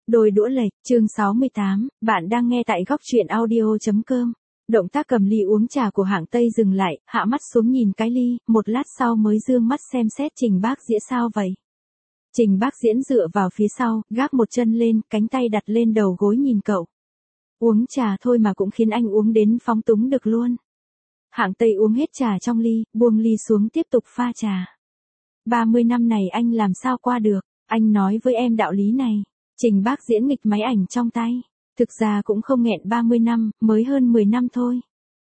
Đôi đũa lệch, chương 68, bạn đang nghe tại góc truyện audio.com. Động tác cầm ly uống trà của hạng Tây dừng lại, hạ mắt xuống nhìn cái ly, một lát sau mới dương mắt xem xét Trình Bác Diễn sao vậy. Trình Bác Diễn dựa vào phía sau, gác một chân lên, cánh tay đặt lên đầu gối nhìn cậu. Uống trà thôi mà cũng khiến anh uống đến phóng túng được luôn. Hạng Tây uống hết trà trong ly, buông ly xuống tiếp tục pha trà. 30 năm này anh làm sao qua được, anh nói với em đạo lý này. Trình Bác Diễn nghịch máy ảnh trong tay. Thực ra cũng không nghẹn 30 năm, mới hơn 10 năm thôi.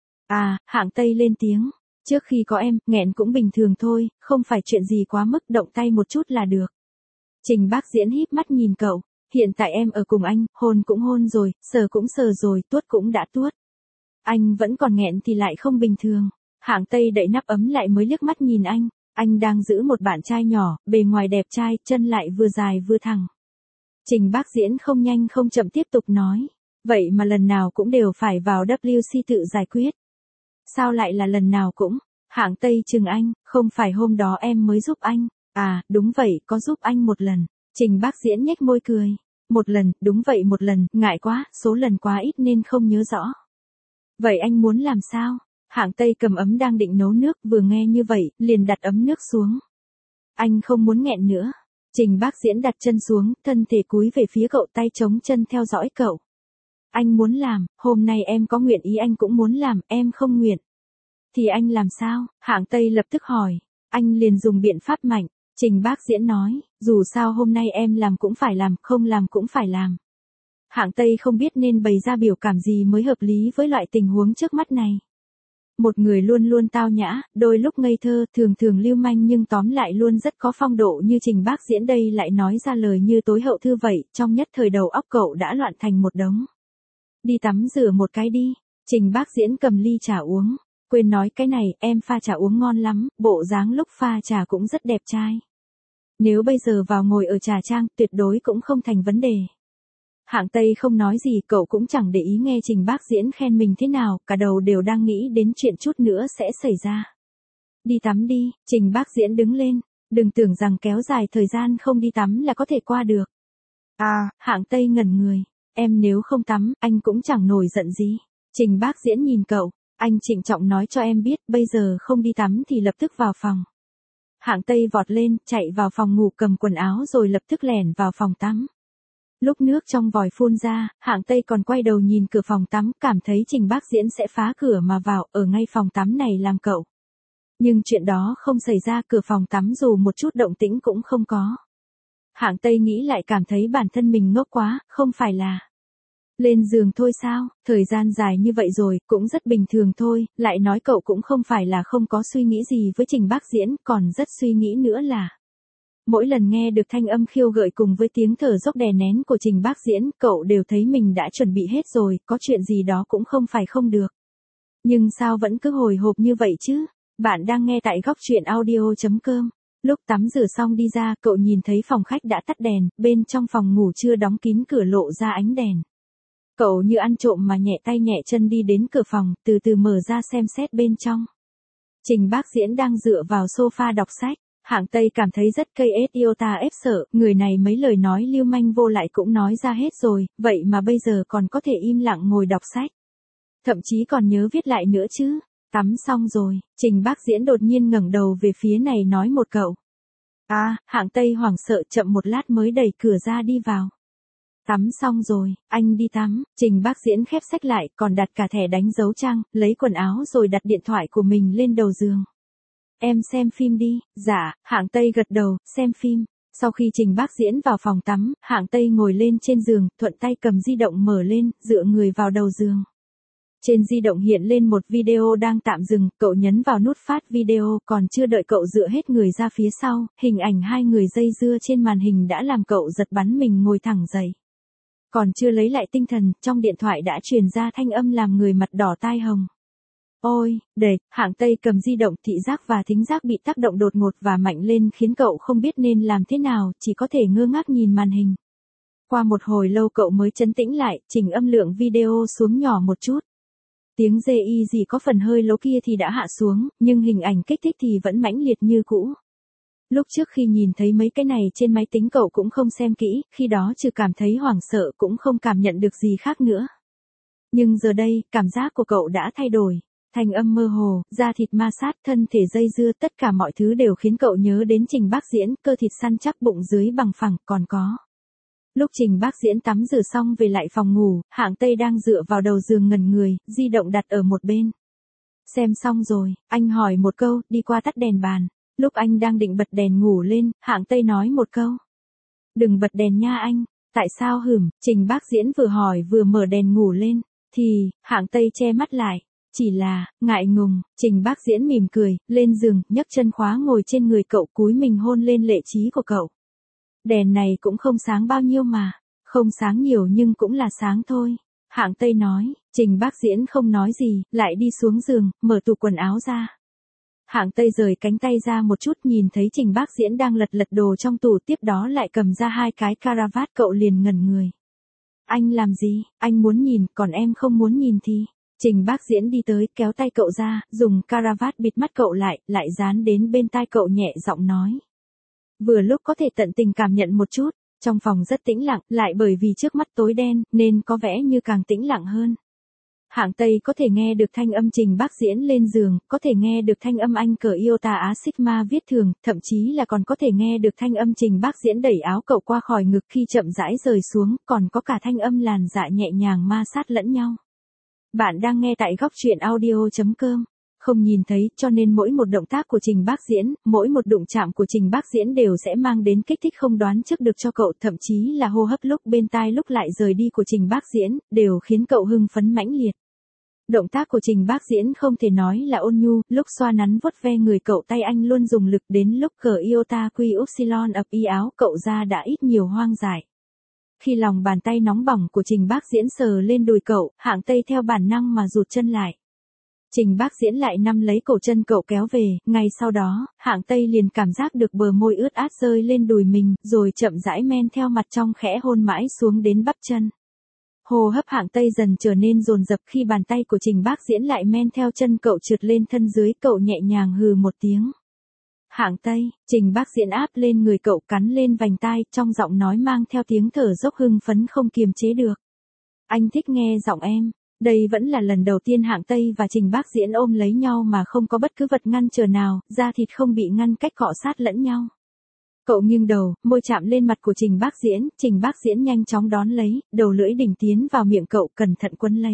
À, hạng Tây lên tiếng. Trước khi có em, nghẹn cũng bình thường thôi, không phải chuyện gì quá mức, động tay một chút là được. Trình Bác Diễn híp mắt nhìn cậu. Hiện tại em ở cùng anh, hôn cũng hôn rồi, sờ cũng sờ rồi, tuốt cũng đã tuốt. Anh vẫn còn nghẹn thì lại không bình thường. Hạng Tây đậy nắp ấm lại mới liếc mắt nhìn anh. Anh đang giữ một bạn trai nhỏ, bề ngoài đẹp trai, chân lại vừa dài vừa thẳng. Trình Bác Diễn không nhanh không chậm tiếp tục nói. Vậy mà lần nào cũng đều phải vào WC tự giải quyết. Sao lại là lần nào cũng? Hạng Tây chừng anh, không phải hôm đó em mới giúp anh. À, đúng vậy, có giúp anh một lần. Trình Bác Diễn nhếch môi cười. Một lần, đúng vậy một lần, ngại quá, số lần quá ít nên không nhớ rõ. Vậy anh muốn làm sao? Hạng Tây cầm ấm đang định nấu nước, vừa nghe như vậy, liền đặt ấm nước xuống. Anh không muốn nghẹn nữa. Trình Bác Diễn đặt chân xuống, thân thể cúi về phía cậu, tay chống chân theo dõi cậu. Anh muốn làm, hôm nay em có nguyện ý anh cũng muốn làm, em không nguyện. Thì anh làm sao? Hạng Tây lập tức hỏi. Anh liền dùng biện pháp mạnh. Trình Bác Diễn nói, dù sao hôm nay em làm cũng phải làm, không làm cũng phải làm. Hạng Tây không biết nên bày ra biểu cảm gì mới hợp lý với loại tình huống trước mắt này. Một người luôn luôn tao nhã, đôi lúc ngây thơ, thường thường lưu manh nhưng tóm lại luôn rất có phong độ như Trình Bác Diễn đây lại nói ra lời như tối hậu thư vậy, trong nhất thời đầu óc cậu đã loạn thành một đống. Đi tắm rửa một cái đi. Trình Bác Diễn cầm ly trà uống. Quên nói cái này, em pha trà uống ngon lắm, bộ dáng lúc pha trà cũng rất đẹp trai. Nếu bây giờ vào ngồi ở trà trang, tuyệt đối cũng không thành vấn đề. Hạng Tây không nói gì, cậu cũng chẳng để ý nghe Trình Bác Diễn khen mình thế nào, cả đầu đều đang nghĩ đến chuyện chút nữa sẽ xảy ra. Đi tắm đi, Trình Bác Diễn đứng lên, đừng tưởng rằng kéo dài thời gian không đi tắm là có thể qua được. À, Hạng Tây ngẩn người, em nếu không tắm, anh cũng chẳng nổi giận gì. Trình Bác Diễn nhìn cậu, anh trịnh trọng nói cho em biết, bây giờ không đi tắm thì lập tức vào phòng. Hạng Tây vọt lên, chạy vào phòng ngủ cầm quần áo rồi lập tức lẻn vào phòng tắm. Lúc nước trong vòi phun ra, Hạng Tây còn quay đầu nhìn cửa phòng tắm, cảm thấy Trình Bác Diễn sẽ phá cửa mà vào, ở ngay phòng tắm này làm cậu. Nhưng chuyện đó không xảy ra, cửa phòng tắm dù một chút động tĩnh cũng không có. Hạng Tây nghĩ lại cảm thấy bản thân mình ngốc quá, không phải là lên giường thôi sao, thời gian dài như vậy rồi, cũng rất bình thường thôi, lại nói cậu cũng không phải là không có suy nghĩ gì với Trình Bác Diễn, còn rất suy nghĩ nữa là. Mỗi lần nghe được thanh âm khiêu gợi cùng với tiếng thở dốc đè nén của Trình Bác Diễn, cậu đều thấy mình đã chuẩn bị hết rồi, có chuyện gì đó cũng không phải không được. Nhưng sao vẫn cứ hồi hộp như vậy chứ? Bạn đang nghe tại góc truyện audio.com. Lúc tắm rửa xong đi ra, cậu nhìn thấy phòng khách đã tắt đèn, bên trong phòng ngủ chưa đóng kín cửa lộ ra ánh đèn. Cậu như ăn trộm mà nhẹ tay nhẹ chân đi đến cửa phòng, từ từ mở ra xem xét bên trong. Trình Bác Diễn đang dựa vào sofa đọc sách. Hạng Tây cảm thấy rất cây iota ép sợ, người này mấy lời nói lưu manh vô lại cũng nói ra hết rồi, vậy mà bây giờ còn có thể im lặng ngồi đọc sách. Thậm chí còn nhớ viết lại nữa chứ. Tắm xong rồi, Trình Bác Diễn đột nhiên ngẩng đầu về phía này nói một cậu. À, Hạng Tây hoảng sợ chậm một lát mới đẩy cửa ra đi vào. Tắm xong rồi, anh đi tắm, Trình Bác Diễn khép sách lại, còn đặt cả thẻ đánh dấu trang, lấy quần áo rồi đặt điện thoại của mình lên đầu giường. Em xem phim đi, dạ, Hạng Tây gật đầu, xem phim. Sau khi Trình Bác Diễn vào phòng tắm, Hạng Tây ngồi lên trên giường, thuận tay cầm di động mở lên, dựa người vào đầu giường. Trên di động hiện lên một video đang tạm dừng, cậu nhấn vào nút phát video, còn chưa đợi cậu dựa hết người ra phía sau, hình ảnh hai người dây dưa trên màn hình đã làm cậu giật bắn mình ngồi thẳng dậy. Còn chưa lấy lại tinh thần, trong điện thoại đã truyền ra thanh âm làm người mặt đỏ tai hồng. Ôi, Hạng Tây cầm di động, thị giác và thính giác bị tác động đột ngột và mạnh lên khiến cậu không biết nên làm thế nào, chỉ có thể ngơ ngác nhìn màn hình. Qua một hồi lâu cậu mới trấn tĩnh lại, chỉnh âm lượng video xuống nhỏ một chút. Tiếng GI gì có phần hơi lố kia thì đã hạ xuống, nhưng hình ảnh kích thích thì vẫn mãnh liệt như cũ. Lúc trước khi nhìn thấy mấy cái này trên máy tính cậu cũng không xem kỹ, khi đó trừ cảm thấy hoảng sợ cũng không cảm nhận được gì khác nữa. Nhưng giờ đây, cảm giác của cậu đã thay đổi. Thanh âm mơ hồ, da thịt ma sát, thân thể dây dưa, tất cả mọi thứ đều khiến cậu nhớ đến Trình Bác Diễn, cơ thịt săn chắc, bụng dưới bằng phẳng, còn có. Lúc Trình Bác Diễn tắm rửa xong về lại phòng ngủ, Hạng Tây đang dựa vào đầu giường ngẩn người, di động đặt ở một bên. Xem xong rồi, anh hỏi một câu, đi qua tắt đèn bàn. Lúc anh đang định bật đèn ngủ lên, Hạng Tây nói một câu. Đừng bật đèn nha anh. Tại sao hửm, Trình Bác Diễn vừa hỏi vừa mở đèn ngủ lên. Thì, Hạng Tây che mắt lại. Chỉ là, ngại ngùng, Trình Bác Diễn mỉm cười, lên giường, nhấc chân khóa ngồi trên người cậu, cúi mình hôn lên lệ trí của cậu. Đèn này cũng không sáng bao nhiêu mà. Không sáng nhiều nhưng cũng là sáng thôi. Hạng Tây nói, Trình Bác Diễn không nói gì, lại đi xuống giường, mở tủ quần áo ra. Hạng Tây rời cánh tay ra một chút nhìn thấy Trình Bác Diễn đang lật lật đồ trong tủ, tiếp đó lại cầm ra 2 cái caravat, cậu liền ngẩn người. Anh làm gì, anh muốn nhìn, còn em không muốn nhìn thì. Trình Bác Diễn đi tới, kéo tay cậu ra, dùng caravat bịt mắt cậu lại dán đến bên tai cậu nhẹ giọng nói. Vừa lúc có thể tận tình cảm nhận một chút, trong phòng rất tĩnh lặng, lại bởi vì trước mắt tối đen, nên có vẻ như càng tĩnh lặng hơn. Hạng Tây có thể nghe được thanh âm Trình Bác Diễn lên giường, có thể nghe được thanh âm anh cởi Iota Á Sigma viết thường, thậm chí là còn có thể nghe được thanh âm Trình Bác Diễn đẩy áo cậu qua khỏi ngực khi chậm rãi rời xuống, còn có cả thanh âm làn dạ nhẹ nhàng ma sát lẫn nhau. Bạn đang nghe tại góc truyện audio.com. Không nhìn thấy, cho nên mỗi một động tác của Trình Bác Diễn, mỗi một đụng chạm của Trình Bác Diễn đều sẽ mang đến kích thích không đoán trước được cho cậu, thậm chí là hô hấp lúc bên tai lúc lại rời đi của Trình Bác Diễn, đều khiến cậu hưng phấn mãnh liệt. Động tác của Trình Bác Diễn không thể nói là ôn nhu, lúc xoa nắn vuốt ve người cậu tay anh luôn dùng lực, đến lúc cởi Iota Quy Upsilon ập y áo cậu ra đã ít nhiều hoang dại. Khi lòng bàn tay nóng bỏng của Trình Bác Diễn sờ lên đùi cậu, Hạng Tây theo bản năng mà rụt chân lại. Trình Bác Diễn lại nắm lấy cổ chân cậu kéo về, ngay sau đó, Hạng Tây liền cảm giác được bờ môi ướt át rơi lên đùi mình, rồi chậm rãi men theo mặt trong khẽ hôn mãi xuống đến bắp chân. Hô hấp Hạng Tây dần trở nên dồn dập khi bàn tay của Trình Bác Diễn lại men theo chân cậu trượt lên thân dưới, cậu nhẹ nhàng hừ một tiếng. Hạng Tây, Trình Bác Diễn áp lên người cậu, cắn lên vành tai, trong giọng nói mang theo tiếng thở dốc hưng phấn không kiềm chế được. Anh thích nghe giọng em. Đây vẫn là lần đầu tiên Hạng Tây và Trình Bác Diễn ôm lấy nhau mà không có bất cứ vật ngăn trở nào, da thịt không bị ngăn cách cọ sát lẫn nhau. Cậu nghiêng đầu, môi chạm lên mặt của Trình Bác Diễn nhanh chóng đón lấy, đầu lưỡi đỉnh tiến vào miệng cậu, cẩn thận quấn lấy.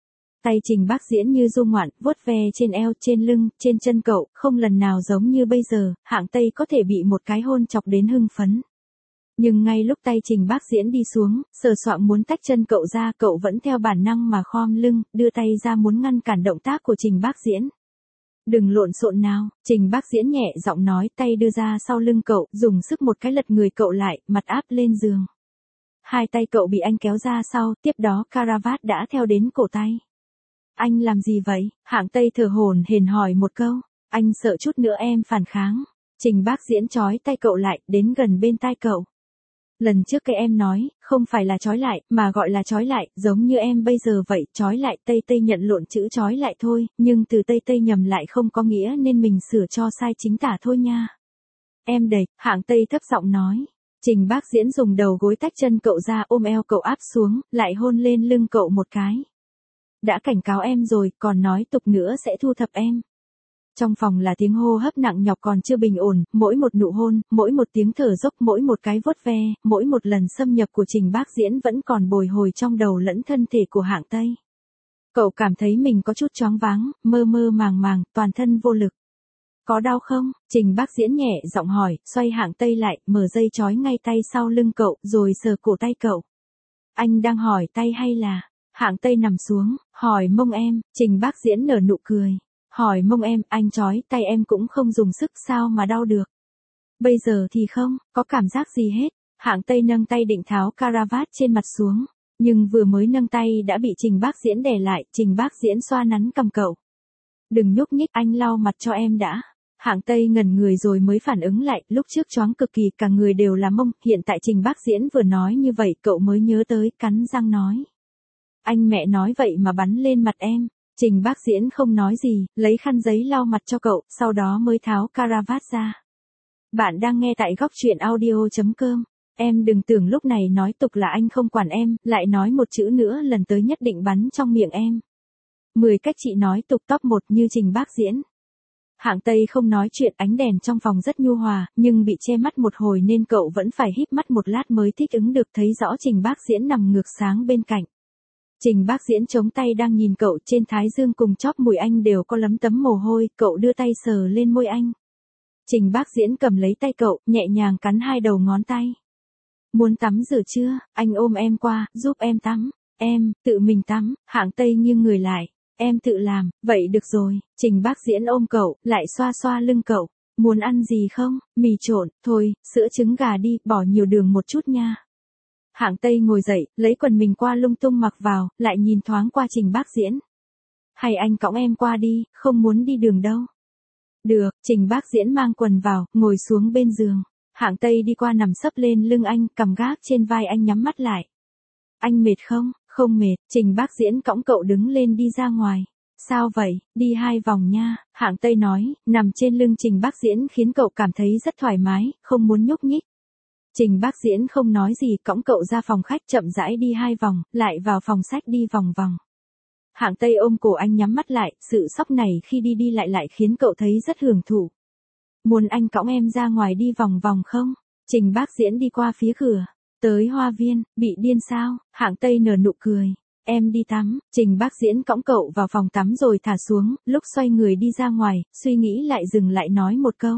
Tay Trình Bác Diễn như du ngoạn, vuốt ve trên eo, trên lưng, trên chân cậu, không lần nào giống như bây giờ, Hạng Tây có thể bị một cái hôn chọc đến hưng phấn. Nhưng ngay lúc tay Trình Bác Diễn đi xuống, sờ soạng muốn tách chân cậu ra, cậu vẫn theo bản năng mà khom lưng, đưa tay ra muốn ngăn cản động tác của Trình Bác Diễn. Đừng lộn xộn nào, Trình Bác Diễn nhẹ giọng nói, tay đưa ra sau lưng cậu, dùng sức một cái lật người cậu lại, mặt áp lên giường. 2 tay cậu bị anh kéo ra sau, tiếp đó caravat đã theo đến cổ tay. Anh làm gì vậy? Hạng Tây thở hổn hển hỏi một câu. Anh sợ chút nữa em phản kháng. Trình Bác Diễn trói tay cậu lại, đến gần bên tai cậu. Lần trước cái em nói, không phải là trói lại, mà gọi là trói lại, giống như em bây giờ vậy, trói lại, Tây nhận lộn chữ trói lại thôi, nhưng từ Tây nhầm lại không có nghĩa nên mình sửa cho sai chính tả thôi nha. Em đẩy, Hạng Tây thấp giọng nói. Trình Bác Diễn dùng đầu gối tách chân cậu ra, ôm eo cậu áp xuống, lại hôn lên lưng cậu một cái. Đã cảnh cáo em rồi, còn nói tục nữa sẽ thu thập em. Trong phòng là tiếng hô hấp nặng nhọc còn chưa bình ổn, mỗi một nụ hôn, mỗi một tiếng thở dốc, mỗi một cái vuốt ve, mỗi một lần xâm nhập của Trình Bác Diễn vẫn còn bồi hồi trong đầu lẫn thân thể của Hạng Tây. Cậu cảm thấy mình có chút choáng váng, mơ mơ màng màng, toàn thân vô lực. Có đau không? Trình Bác Diễn nhẹ giọng hỏi, xoay Hạng Tây lại, mở dây trói ngay tay sau lưng cậu, rồi sờ cổ tay cậu. Anh đang hỏi tay hay là... Hạng Tây nằm xuống, hỏi mông em, Trình Bác Diễn nở nụ cười. Hỏi mông em, anh trói tay em cũng không dùng sức sao mà đau được. Bây giờ thì không, có cảm giác gì hết. Hạng Tây nâng tay định tháo caravat trên mặt xuống. Nhưng vừa mới nâng tay đã bị Trình Bác Diễn đè lại, Trình Bác Diễn xoa nắn cầm cậu. Đừng nhúc nhích, anh lau mặt cho em đã. Hạng Tây ngẩn người rồi mới phản ứng lại, lúc trước choáng cực kỳ, cả người đều là mông, hiện tại Trình Bác Diễn vừa nói như vậy, cậu mới nhớ tới, cắn răng nói. Anh mẹ nói vậy mà bắn lên mặt em. Trình Bác Diễn không nói gì, lấy khăn giấy lau mặt cho cậu, sau đó mới tháo caravat ra. Bạn đang nghe tại góc truyện audio.com. Em đừng tưởng lúc này nói tục là anh không quản em, lại nói một chữ nữa lần tới nhất định bắn trong miệng em. 10 cách chị nói tục top 1 như Trình Bác Diễn. Hạng Tây không nói chuyện, ánh đèn trong phòng rất nhu hòa, nhưng bị che mắt một hồi nên cậu vẫn phải híp mắt một lát mới thích ứng được thấy rõ Trình Bác Diễn nằm ngược sáng bên cạnh. Trình Bác Diễn chống tay đang nhìn cậu, trên thái dương cùng chóp mũi anh đều có lấm tấm mồ hôi, cậu đưa tay sờ lên môi anh. Trình Bác Diễn cầm lấy tay cậu, nhẹ nhàng cắn hai đầu ngón tay. Muốn tắm rửa chưa, anh ôm em qua, giúp em tắm. Em, tự mình tắm. Hạng Tây nghiêng người lại. Em tự làm, vậy được rồi. Trình Bác Diễn ôm cậu, lại xoa xoa lưng cậu. Muốn ăn gì không? Mì trộn, thôi, sữa trứng gà đi, bỏ nhiều đường một chút nha. Hạng Tây ngồi dậy, lấy quần mình qua lung tung mặc vào, lại nhìn thoáng qua Trình Bác Diễn. Hay anh cõng em qua đi, không muốn đi đường đâu. Được, Trình Bác Diễn mang quần vào, ngồi xuống bên giường. Hạng Tây đi qua nằm sấp lên lưng anh, cầm gác trên vai anh nhắm mắt lại. Anh mệt không? Không mệt. Trình Bác Diễn cõng cậu đứng lên đi ra ngoài. Sao vậy? Đi 2 vòng nha. Hạng Tây nói, nằm trên lưng Trình Bác Diễn khiến cậu cảm thấy rất thoải mái, không muốn nhúc nhích. Trình Bác Diễn không nói gì, cõng cậu ra phòng khách chậm rãi đi 2 vòng, lại vào phòng sách đi vòng vòng. Hạng Tây ôm cổ anh nhắm mắt lại, sự sóc này khi đi đi lại khiến cậu thấy rất hưởng thụ. Muốn anh cõng em ra ngoài đi vòng vòng không? Trình Bác Diễn đi qua phía cửa. Tới hoa viên, bị điên sao? Hạng Tây nở nụ cười. Em đi tắm. Trình Bác Diễn cõng cậu vào phòng tắm rồi thả xuống, lúc xoay người đi ra ngoài, suy nghĩ lại dừng lại nói một câu.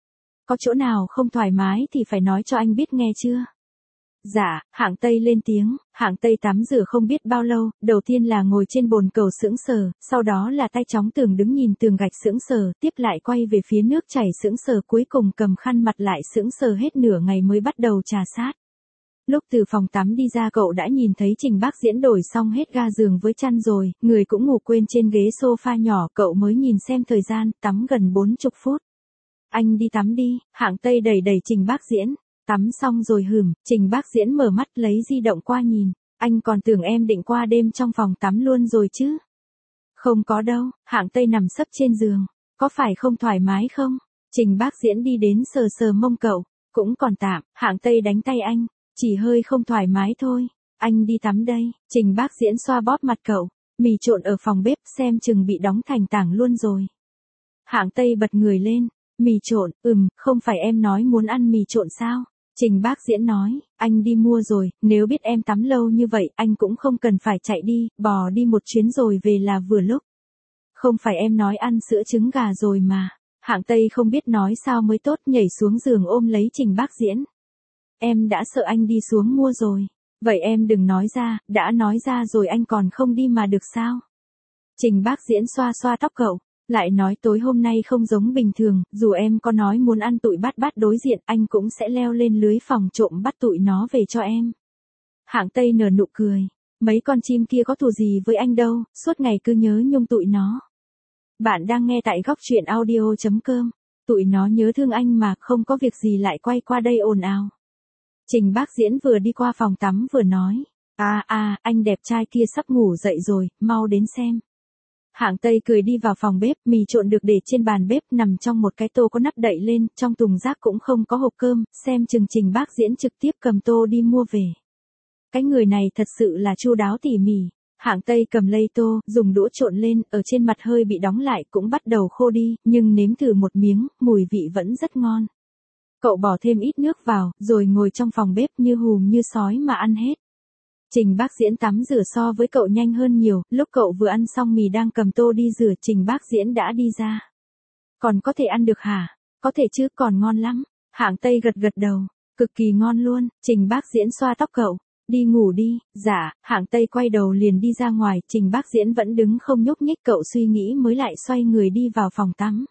Có chỗ nào không thoải mái thì phải nói cho anh biết nghe chưa? Dạ, Hạng Tây lên tiếng. Hạng Tây tắm rửa không biết bao lâu, đầu tiên là ngồi trên bồn cầu sững sờ, sau đó là tay chóng tường đứng nhìn tường gạch sững sờ, tiếp lại quay về phía nước chảy sững sờ, cuối cùng cầm khăn mặt lại sững sờ hết nửa ngày mới bắt đầu trà sát. Lúc từ phòng tắm đi ra cậu đã nhìn thấy Trình Bác Diễn đổi xong hết ga giường với chăn rồi, người cũng ngủ quên trên ghế sofa nhỏ, cậu mới nhìn xem thời gian, tắm gần 40 phút. Anh đi tắm đi. Hạng Tây đẩy đẩy Trình Bác Diễn. Tắm xong rồi Trình Bác Diễn mở mắt lấy di động qua nhìn. Anh còn tưởng em định qua đêm trong phòng tắm luôn rồi chứ. Không có đâu, Hạng Tây nằm sấp trên giường. Có phải không thoải mái không? Trình Bác Diễn đi đến sờ sờ mông cậu. Cũng còn tạm, Hạng Tây đánh tay anh. Chỉ hơi không thoải mái thôi. Anh đi tắm đây. Trình Bác Diễn xoa bóp mặt cậu. Mì trộn ở phòng bếp xem chừng bị đóng thành tảng luôn rồi. Hạng Tây bật người lên. Mì trộn, không phải em nói muốn ăn mì trộn sao? Trình Bác Diễn nói, anh đi mua rồi, nếu biết em tắm lâu như vậy, anh cũng không cần phải chạy đi, bò đi một chuyến rồi về là vừa lúc. Không phải em nói ăn sữa trứng gà rồi mà. Hạng Tây không biết nói sao mới tốt, nhảy xuống giường ôm lấy Trình Bác Diễn. Em đã sợ anh đi xuống mua rồi. Vậy em đừng nói ra, đã nói ra rồi anh còn không đi mà được sao? Trình Bác Diễn xoa xoa tóc cậu. Lại nói tối hôm nay không giống bình thường, dù em có nói muốn ăn tụi bắt bắt đối diện, anh cũng sẽ leo lên lưới phòng trộm bắt tụi nó về cho em. Hạng Tây nở nụ cười. Mấy con chim kia có thù gì với anh đâu, suốt ngày cứ nhớ nhung tụi nó. Bạn đang nghe tại góc truyện audio.com. Tụi nó nhớ thương anh mà, không có việc gì lại quay qua đây ồn ào. Trình Bác Diễn vừa đi qua phòng tắm vừa nói. Anh đẹp trai kia sắp ngủ dậy rồi, mau đến xem. Hạng Tây cười đi vào phòng bếp, mì trộn được để trên bàn bếp nằm trong một cái tô có nắp đậy lên, trong thùng rác cũng không có hộp cơm, xem chừng Trình Bác Diễn trực tiếp cầm tô đi mua về. Cái người này thật sự là chu đáo tỉ mỉ. Hạng Tây cầm lấy tô, dùng đũa trộn lên, ở trên mặt hơi bị đóng lại cũng bắt đầu khô đi, nhưng nếm thử một miếng, mùi vị vẫn rất ngon. Cậu bỏ thêm ít nước vào, rồi ngồi trong phòng bếp như hùm như sói mà ăn hết. Trình Bác Diễn tắm rửa so với cậu nhanh hơn nhiều, lúc cậu vừa ăn xong mì đang cầm tô đi rửa, Trình Bác Diễn đã đi ra. Còn có thể ăn được hả? Có thể chứ, còn ngon lắm. Hạng Tây gật gật đầu, cực kỳ ngon luôn. Trình Bác Diễn xoa tóc cậu. Đi ngủ đi. Dạ. Hạng Tây quay đầu liền đi ra ngoài, Trình Bác Diễn vẫn đứng không nhúc nhích, cậu suy nghĩ mới lại xoay người đi vào phòng tắm.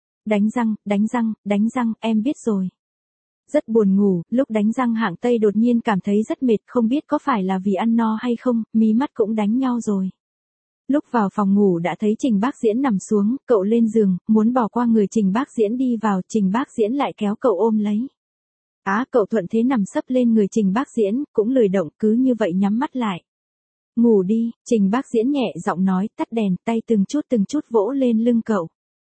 Đánh răng, em biết rồi. Rất buồn ngủ, lúc đánh răng Hạng Tây đột nhiên cảm thấy rất mệt, không biết có phải là vì ăn no hay không, mí mắt cũng đánh nhau rồi. Lúc vào phòng ngủ đã thấy Trình Bác Diễn nằm xuống, cậu lên giường, muốn bỏ qua người Trình Bác Diễn đi vào, Trình Bác Diễn lại kéo cậu ôm lấy. Cậu thuận thế nằm sấp lên người Trình Bác Diễn, cũng lười động, cứ như vậy nhắm mắt lại. Ngủ đi, Trình Bác Diễn nhẹ giọng nói, tắt đèn, tay từng chút vỗ lên lưng cậu.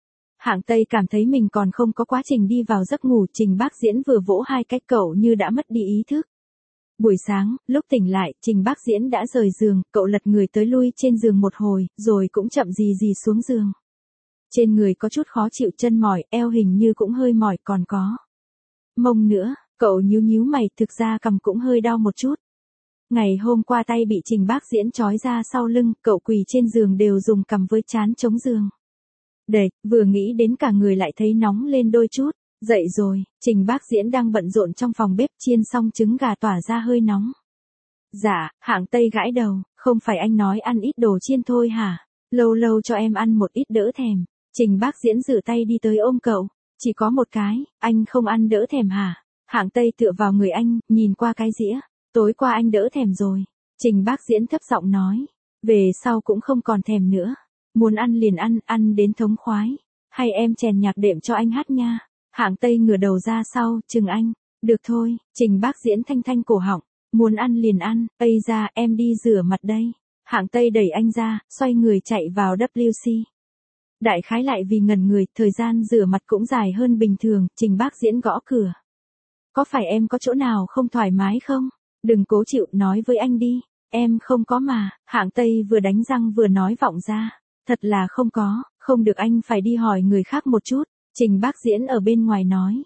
Hạng Tây cảm thấy mình còn không có quá trình đi vào giấc ngủ, Trình Bác Diễn vừa vỗ hai cái cậu như đã mất đi ý thức. Buổi sáng, lúc tỉnh lại, Trình Bác Diễn đã rời giường, cậu lật người tới lui trên giường một hồi, rồi cũng chậm gì xuống giường. Trên người có chút khó chịu, chân mỏi, eo hình như cũng hơi mỏi, còn có mông nữa, cậu nhíu mày, thực ra cằm cũng hơi đau một chút. Ngày hôm qua tay bị Trình Bác Diễn trói ra sau lưng, cậu quỳ trên giường đều dùng cằm với trán chống giường. Đệt, vừa nghĩ đến cả người lại thấy nóng lên đôi chút. Dậy rồi, Trình Bác Diễn đang bận rộn trong phòng bếp chiên xong trứng gà tỏa ra hơi nóng. Dạ, Hạng Tây gãi đầu, không phải anh nói ăn ít đồ chiên thôi hả? Lâu lâu cho em ăn một ít đỡ thèm. Trình Bác Diễn rửa tay đi tới ôm cậu. Chỉ có một cái, anh không ăn đỡ thèm hả? Hạng Tây tựa vào người anh, nhìn qua cái dĩa. Tối qua anh đỡ thèm rồi. Trình Bác Diễn thấp giọng nói. Về sau cũng không còn thèm nữa. Muốn ăn liền ăn, ăn đến thống khoái. Hay em chèn nhạc đệm cho anh hát nha. Hạng Tây ngửa đầu ra sau, chừng anh. Được thôi, Trình Bác Diễn thanh cổ họng. Muốn ăn liền ăn, Ây ra, em đi rửa mặt đây. Hạng Tây đẩy anh ra, xoay người chạy vào WC. Đại khái lại vì ngẩn người, thời gian rửa mặt cũng dài hơn bình thường, Trình Bác Diễn gõ cửa. Có phải em có chỗ nào không thoải mái không? Đừng cố chịu, nói với anh đi. Em không có mà, Hạng Tây vừa đánh răng vừa nói vọng ra. Thật là không có, không được, anh phải đi hỏi người khác một chút. Trình Bác Diễn ở bên ngoài nói.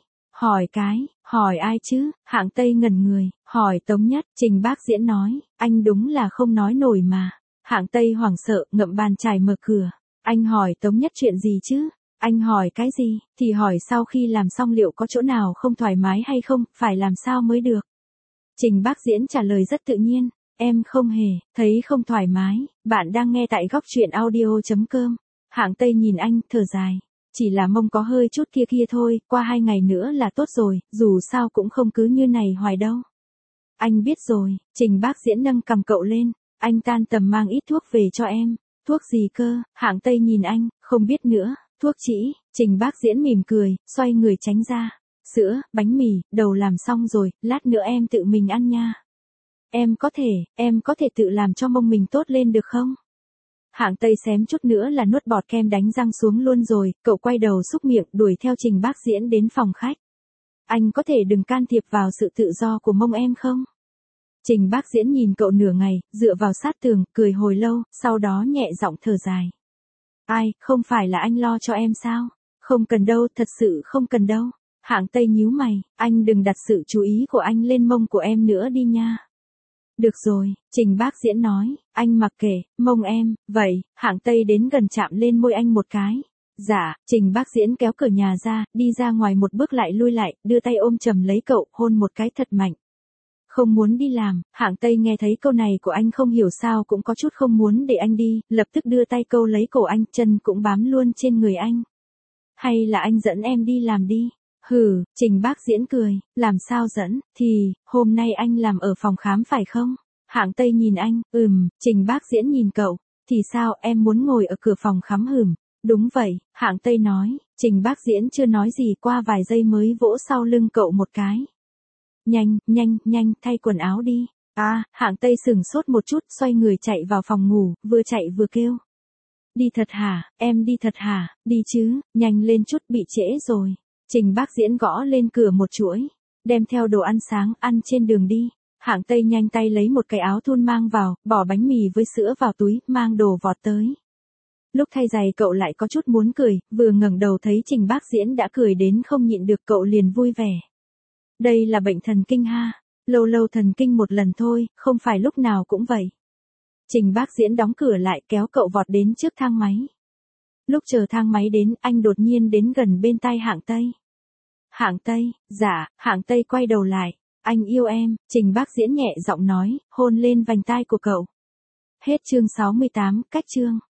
Hỏi ai chứ? Hạng Tây ngẩn người, hỏi Tống Nhất. Trình Bác Diễn nói, anh đúng là không nói nổi mà. Hạng Tây hoảng sợ, ngậm bàn chải mở cửa. Anh hỏi Tống Nhất chuyện gì chứ? Anh hỏi cái gì? Thì hỏi sau khi làm xong liệu có chỗ nào không thoải mái hay không, phải làm sao mới được? Trình Bác Diễn trả lời rất tự nhiên. Em không hề, thấy không thoải mái. Bạn đang nghe tại góc truyện audio.com. Hạng Tây nhìn anh, thở dài. Chỉ là mông có hơi chút kia thôi, qua 2 ngày nữa là tốt rồi, dù sao cũng không cứ như này hoài đâu. Anh biết rồi, Trình Bác Diễn nâng cầm cậu lên. Anh tan tầm mang ít thuốc về cho em. Thuốc gì cơ? Hạng Tây nhìn anh, không biết nữa. Thuốc trĩ. Trình Bác Diễn mỉm cười, xoay người tránh ra. Sữa, bánh mì, đầu làm xong rồi, lát nữa em tự mình ăn nha. Em có thể tự làm cho mông mình tốt lên được không? Hạng Tây xém chút nữa là nuốt bọt kem đánh răng xuống luôn rồi, cậu quay đầu xúc miệng đuổi theo Trình Bác Diễn đến phòng khách. Anh có thể đừng can thiệp vào sự tự do của mông em không? Trình Bác Diễn nhìn cậu nửa ngày, dựa vào sát tường, cười hồi lâu, sau đó nhẹ giọng thở dài. Ai, không phải là anh lo cho em sao? Không cần đâu, thật sự không cần đâu. Hạng Tây nhíu mày, anh đừng đặt sự chú ý của anh lên mông của em nữa đi nha. Được rồi, Trình Bác Diễn nói, anh mặc kệ, mông em, vậy, Hạng Tây đến gần chạm lên môi anh một cái. Dạ, Trình Bác Diễn kéo cửa nhà ra, đi ra ngoài một bước lại lui lại, đưa tay ôm chầm lấy cậu, hôn một cái thật mạnh. Không muốn đi làm, Hạng Tây nghe thấy câu này của anh không hiểu sao cũng có chút không muốn để anh đi, lập tức đưa tay câu lấy cổ anh, chân cũng bám luôn trên người anh. Hay là anh dẫn em đi làm đi? Hừ, Trình Bác Diễn cười, làm sao dẫn, thì, hôm nay anh làm ở phòng khám phải không? Hạng Tây nhìn anh, Trình Bác Diễn nhìn cậu, thì sao em muốn ngồi ở cửa phòng khám hửm? Đúng vậy, Hạng Tây nói, Trình Bác Diễn chưa nói gì qua vài giây mới vỗ sau lưng cậu một cái. Nhanh, thay quần áo đi. Hạng Tây sửng sốt một chút, xoay người chạy vào phòng ngủ, vừa chạy vừa kêu. Đi thật hả, em đi thật hả, đi chứ, nhanh lên chút bị trễ rồi. Trình Bác Diễn gõ lên cửa một chuỗi, đem theo đồ ăn sáng, ăn trên đường đi. Hạng Tây nhanh tay lấy một cái áo thun mang vào, bỏ bánh mì với sữa vào túi, mang đồ vọt tới. Lúc thay giày cậu lại có chút muốn cười, vừa ngẩng đầu thấy Trình Bác Diễn đã cười đến không nhịn được, cậu liền vui vẻ. Đây là bệnh thần kinh ha, lâu thần kinh một lần thôi, không phải lúc nào cũng vậy. Trình Bác Diễn đóng cửa lại, kéo cậu vọt đến trước thang máy. Lúc chờ thang máy đến, anh đột nhiên đến gần bên tai Hạng Tây. Hạng Tây, dạ, Hạng Tây quay đầu lại. Anh yêu em, Trình Bác Diễn nhẹ giọng nói, hôn lên vành tai của cậu. Hết chương 68, cách chương.